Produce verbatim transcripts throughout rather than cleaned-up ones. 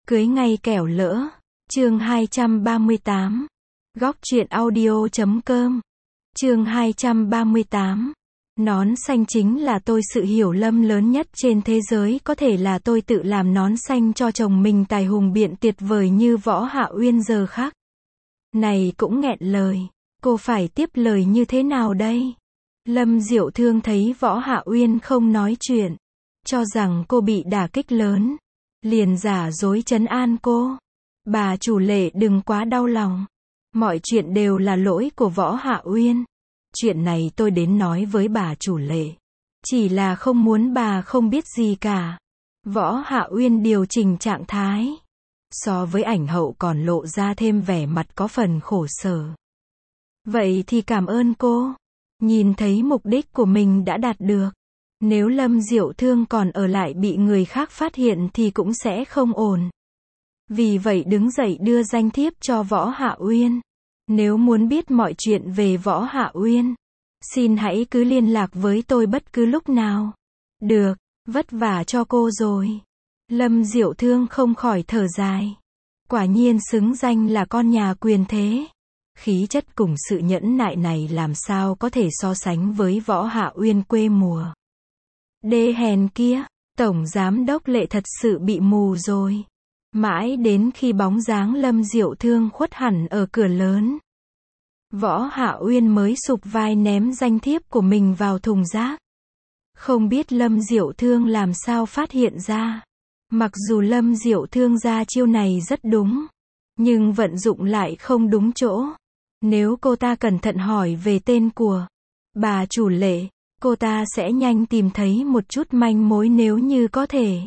Cưới ngay kẻo lỡ. Chương hai trăm ba mươi tám. Góc truyện audio chấm com. Chương hai trăm ba mươi tám. Nón xanh chính là tôi, sự hiểu lầm lớn nhất trên thế giới có thể là tôi tự làm nón xanh cho chồng mình. Tài hùng biện tuyệt vời như Võ Hạ Uyên giờ khắc này cũng nghẹn lời. Cô phải tiếp lời như thế nào đây? Lâm Diệu Thương thấy Võ Hạ Uyên không nói chuyện, cho rằng cô bị đả kích lớn, liền giả dối trấn an cô. Bà chủ Lệ đừng quá đau lòng. Mọi chuyện đều là lỗi của Võ Hạ Uyên. Chuyện này tôi đến nói với bà chủ Lệ. Chỉ là không muốn bà không biết gì cả. Võ Hạ Uyên điều chỉnh trạng thái. So với ảnh hậu còn lộ ra thêm vẻ mặt có phần khổ sở. Vậy thì cảm ơn cô. Nhìn thấy mục đích của mình đã đạt được. Nếu Lâm Diệu Thương còn ở lại bị người khác phát hiện thì cũng sẽ không ổn. Vì vậy đứng dậy đưa danh thiếp cho Võ Hạ Uyên. Nếu muốn biết mọi chuyện về Võ Hạ Uyên, xin hãy cứ liên lạc với tôi bất cứ lúc nào. Được, vất vả cho cô rồi. Lâm Diệu Thương không khỏi thở dài. Quả nhiên xứng danh là con nhà quyền thế. Khí chất cùng sự nhẫn nại này làm sao có thể so sánh với Võ Hạ Uyên quê mùa. Đê hèn kia, Tổng Giám đốc Lệ thật sự bị mù rồi. Mãi đến khi bóng dáng Lâm Diệu Thương khuất hẳn ở cửa lớn, Võ Hạ Uyên mới sụp vai ném danh thiếp của mình vào thùng rác. Không biết Lâm Diệu Thương làm sao phát hiện ra. Mặc dù Lâm Diệu Thương ra chiêu này rất đúng, nhưng vận dụng lại không đúng chỗ. Nếu cô ta cẩn thận hỏi về tên của bà chủ Lệ, cô ta sẽ nhanh tìm thấy một chút manh mối nếu như có thể.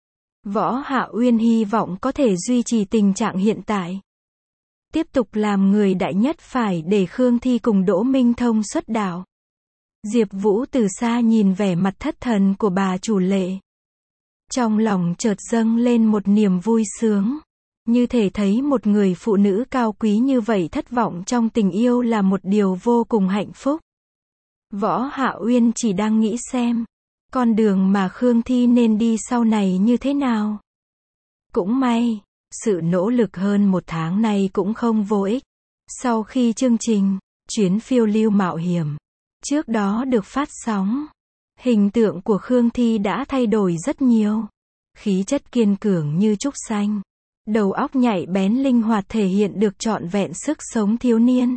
Võ Hạ Uyên hy vọng có thể duy trì tình trạng hiện tại. Tiếp tục làm người đại nhất phải để Khương Thi cùng Đỗ Minh Thông xuất đạo. Diệp Vũ từ xa nhìn vẻ mặt thất thần của bà chủ Lệ. Trong lòng chợt dâng lên một niềm vui sướng. Như thể thấy một người phụ nữ cao quý như vậy thất vọng trong tình yêu là một điều vô cùng hạnh phúc. Võ Hạ Uyên chỉ đang nghĩ xem con đường mà Khương Thi nên đi sau này như thế nào. Cũng may, sự nỗ lực hơn một tháng nay cũng không vô ích. Sau khi chương trình Chuyến phiêu lưu mạo hiểm trước đó được phát sóng, hình tượng của Khương Thi đã thay đổi rất nhiều. Khí chất kiên cường như trúc xanh, đầu óc nhạy bén linh hoạt thể hiện được trọn vẹn sức sống thiếu niên.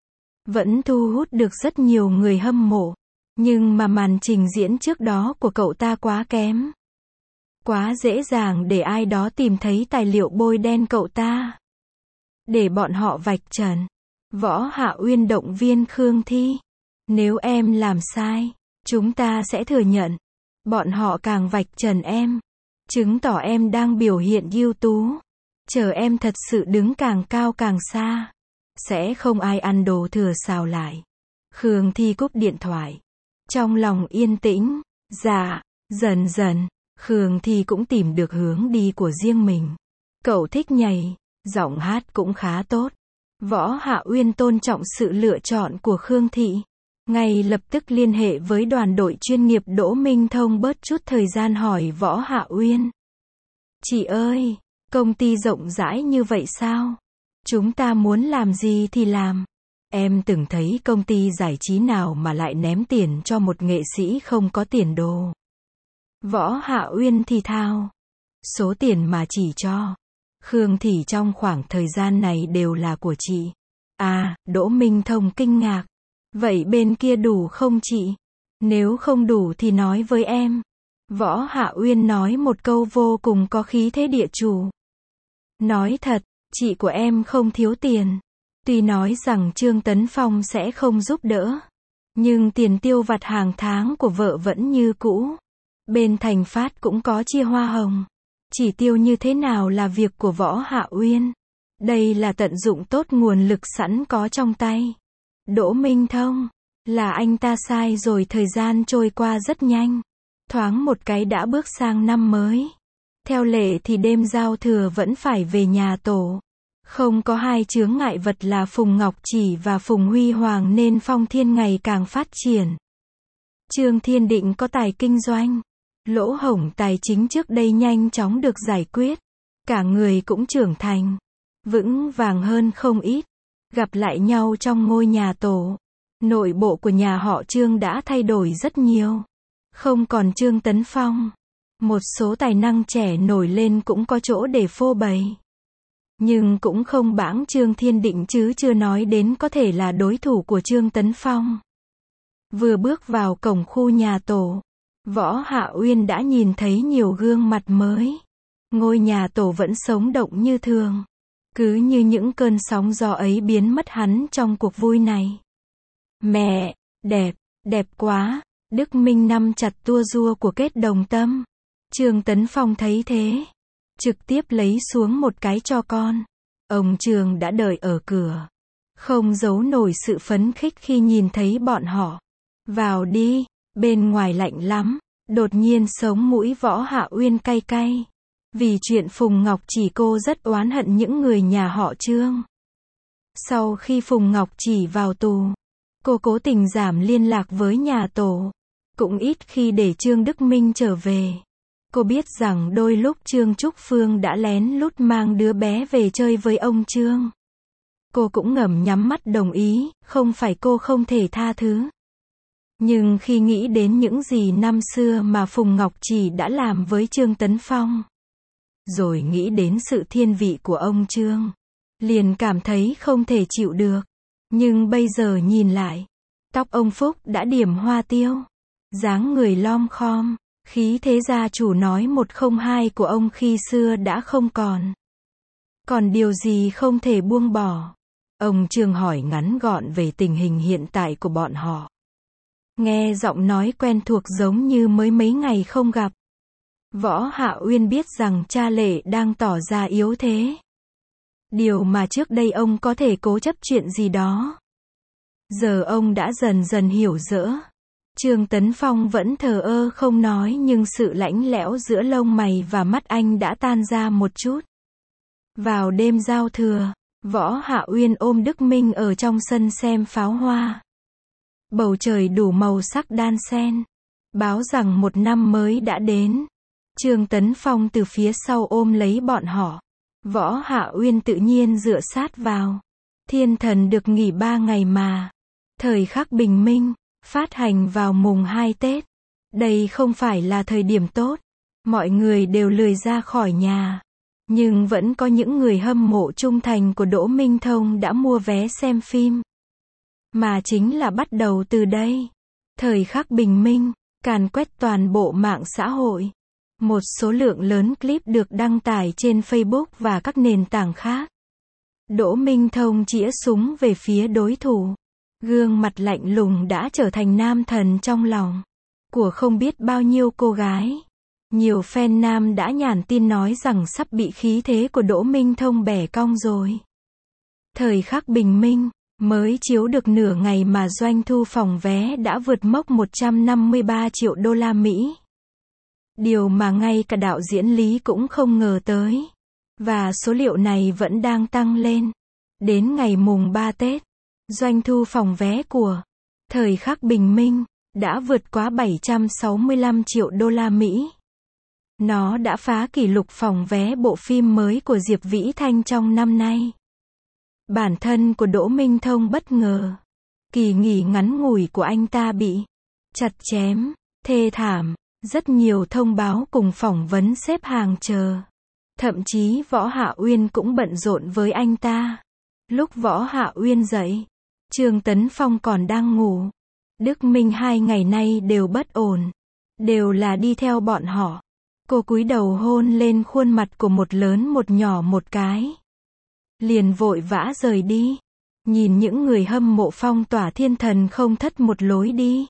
Vẫn thu hút được rất nhiều người hâm mộ. Nhưng mà màn trình diễn trước đó của cậu ta quá kém. Quá dễ dàng để ai đó tìm thấy tài liệu bôi đen cậu ta. Để bọn họ vạch trần. Võ Hạ Uyên động viên Khương Thi. Nếu em làm sai, chúng ta sẽ thừa nhận. Bọn họ càng vạch trần em, chứng tỏ em đang biểu hiện ưu tú. Chờ em thật sự đứng càng cao càng xa, sẽ không ai ăn đồ thừa xào lại. Khương Thi cúp điện thoại. Trong lòng yên tĩnh. Dạ, dần dần, Khương Thi cũng tìm được hướng đi của riêng mình. Cậu thích nhảy, giọng hát cũng khá tốt. Võ Hạ Uyên tôn trọng sự lựa chọn của Khương Thị. Ngay lập tức liên hệ với đoàn đội chuyên nghiệp Đỗ Minh Thông, bớt chút thời gian hỏi Võ Hạ Uyên. Chị ơi, công ty rộng rãi như vậy sao? Chúng ta muốn làm gì thì làm. Em từng thấy công ty giải trí nào mà lại ném tiền cho một nghệ sĩ không có tiền đồ. Võ Hạ Uyên thì thào. Số tiền mà chỉ cho Khương Thị trong khoảng thời gian này đều là của chị. À, Đỗ Minh Thông kinh ngạc. Vậy bên kia đủ không chị? Nếu không đủ thì nói với em. Võ Hạ Uyên nói một câu vô cùng có khí thế địa chủ. Nói thật, chị của em không thiếu tiền. Tuy nói rằng Trương Tấn Phong sẽ không giúp đỡ, nhưng tiền tiêu vặt hàng tháng của vợ vẫn như cũ. Bên Thành Phát cũng có chia hoa hồng. Chỉ tiêu như thế nào là việc của Võ Hạ Uyên. Đây là tận dụng tốt nguồn lực sẵn có trong tay. Đỗ Minh Thông, là anh ta sai rồi. Thời gian trôi qua rất nhanh. Thoáng một cái đã bước sang năm mới. Theo lệ thì đêm giao thừa vẫn phải về nhà tổ. Không có hai chướng ngại vật là Phùng Ngọc Chỉ và Phùng Huy Hoàng nên Phong Thiên ngày càng phát triển. Trương Thiên Định có tài kinh doanh. Lỗ hổng tài chính trước đây nhanh chóng được giải quyết. Cả người cũng trưởng thành, vững vàng hơn không ít. Gặp lại nhau trong ngôi nhà tổ. Nội bộ của nhà họ Trương đã thay đổi rất nhiều. Không còn Trương Tấn Phong. Một số tài năng trẻ nổi lên cũng có chỗ để phô bày. Nhưng cũng không bãng Trương Thiên Định, chứ chưa nói đến có thể là đối thủ của Trương Tấn Phong. Vừa bước vào cổng khu nhà tổ, Võ Hạ Uyên đã nhìn thấy nhiều gương mặt mới. Ngôi nhà tổ vẫn sống động như thường. Cứ như những cơn sóng gió ấy biến mất hắn trong cuộc vui này. Mẹ, đẹp, đẹp quá. Đức Minh nắm chặt tua rua của Kết Đồng Tâm. Trương Tấn Phong thấy thế, trực tiếp lấy xuống một cái cho con. Ông Trương đã đợi ở cửa, không giấu nổi sự phấn khích khi nhìn thấy bọn họ. Vào đi, bên ngoài lạnh lắm. Đột nhiên sống mũi Võ Hạ Uyên cay cay. Vì chuyện Phùng Ngọc Chỉ, cô rất oán hận những người nhà họ Trương. Sau khi Phùng Ngọc Chỉ vào tù, cô cố tình giảm liên lạc với nhà tổ. Cũng ít khi để Trương Đức Minh trở về. Cô biết rằng đôi lúc Trương Trúc Phương đã lén lút mang đứa bé về chơi với ông Trương. Cô cũng ngầm nhắm mắt đồng ý, không phải cô không thể tha thứ. Nhưng khi nghĩ đến những gì năm xưa mà Phùng Ngọc Chỉ đã làm với Trương Tấn Phong, rồi nghĩ đến sự thiên vị của ông Trương, liền cảm thấy không thể chịu được. Nhưng bây giờ nhìn lại, tóc ông Phúc đã điểm hoa tiêu, dáng người lom khom, khí thế gia chủ nói một không hai của ông khi xưa đã không còn. Còn điều gì không thể buông bỏ? Ông Trương hỏi ngắn gọn về tình hình hiện tại của bọn họ. Nghe giọng nói quen thuộc giống như mới mấy ngày không gặp. Võ Hạ Uyên biết rằng cha Lệ đang tỏ ra yếu thế. Điều mà trước đây ông có thể cố chấp chuyện gì đó, giờ ông đã dần dần hiểu rõ. Trương Tấn Phong vẫn thờ ơ không nói, nhưng sự lạnh lẽo giữa lông mày và mắt anh đã tan ra một chút. Vào đêm giao thừa, Võ Hạ Uyên ôm Đức Minh ở trong sân xem pháo hoa. Bầu trời đủ màu sắc đan xen, báo rằng một năm mới đã đến. Trương Tấn Phong từ phía sau ôm lấy bọn họ. Võ Hạ Uyên tự nhiên dựa sát vào. Thiên thần được nghỉ ba ngày mà. Thời khắc bình minh, phát hành vào mùng hai Tết. Đây không phải là thời điểm tốt. Mọi người đều lười ra khỏi nhà. Nhưng vẫn có những người hâm mộ trung thành của Đỗ Minh Thông đã mua vé xem phim. Mà chính là bắt đầu từ đây. Thời khắc bình minh, càn quét toàn bộ mạng xã hội. Một số lượng lớn clip được đăng tải trên Facebook và các nền tảng khác. Đỗ Minh Thông chĩa súng về phía đối thủ. Gương mặt lạnh lùng đã trở thành nam thần trong lòng của không biết bao nhiêu cô gái. Nhiều fan nam đã nhắn tin nói rằng sắp bị khí thế của Đỗ Minh Thông bẻ cong rồi. Thời khắc bình minh, mới chiếu được nửa ngày mà doanh thu phòng vé đã vượt mốc một trăm năm mươi ba triệu đô la Mỹ. Điều mà ngay cả đạo diễn Lý cũng không ngờ tới. Và số liệu này vẫn đang tăng lên. Đến ngày mùng ba Tết, doanh thu phòng vé của Thời khắc bình minh đã vượt quá bảy trăm sáu mươi lăm triệu đô la Mỹ. Nó đã phá kỷ lục phòng vé bộ phim mới của Diệp Vĩ Thanh trong năm nay. Bản thân của Đỗ Minh Thông bất ngờ. Kỳ nghỉ ngắn ngủi của anh ta bị chặt chém, thê thảm. Rất nhiều thông báo cùng phỏng vấn xếp hàng chờ. Thậm chí Võ Hạ Uyên cũng bận rộn với anh ta. Lúc Võ Hạ Uyên dậy, Trương Tấn Phong còn đang ngủ. Đức Minh hai ngày nay đều bất ổn. Đều là đi theo bọn họ. Cô cúi đầu hôn lên khuôn mặt của một lớn một nhỏ một cái. Liền vội vã rời đi. Nhìn những người hâm mộ phong tỏa thiên thần không thất một lối đi.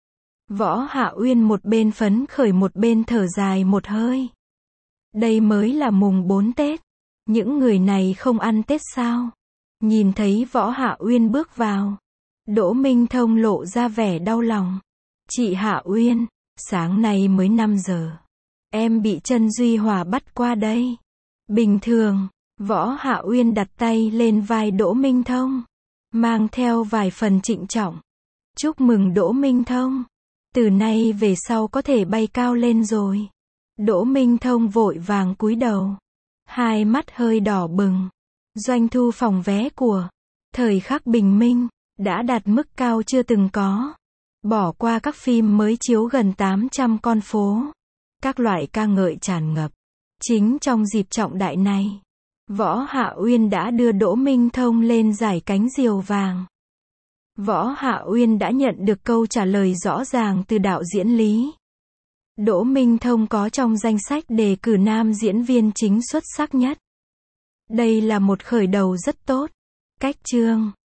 Võ Hạ Uyên một bên phấn khởi một bên thở dài một hơi. Đây mới là mùng bốn Tết. Những người này không ăn Tết sao? Nhìn thấy Võ Hạ Uyên bước vào, Đỗ Minh Thông lộ ra vẻ đau lòng. Chị Hạ Uyên, sáng nay mới năm giờ. Em bị Trân Duy Hòa bắt qua đây. Bình thường, Võ Hạ Uyên đặt tay lên vai Đỗ Minh Thông, mang theo vài phần trịnh trọng. Chúc mừng Đỗ Minh Thông. Từ nay về sau có thể bay cao lên rồi. Đỗ Minh Thông vội vàng cúi đầu. Hai mắt hơi đỏ bừng. Doanh thu phòng vé của thời khắc bình minh đã đạt mức cao chưa từng có. Bỏ qua các phim mới chiếu gần tám trăm con phố. Các loại ca ngợi tràn ngập. Chính trong dịp trọng đại này, Võ Hạ Uyên đã đưa Đỗ Minh Thông lên giải cánh diều vàng. Võ Hạ Uyên đã nhận được câu trả lời rõ ràng từ đạo diễn Lý. Đỗ Minh Thông có trong danh sách đề cử nam diễn viên chính xuất sắc nhất. Đây là một khởi đầu rất tốt. Cách chương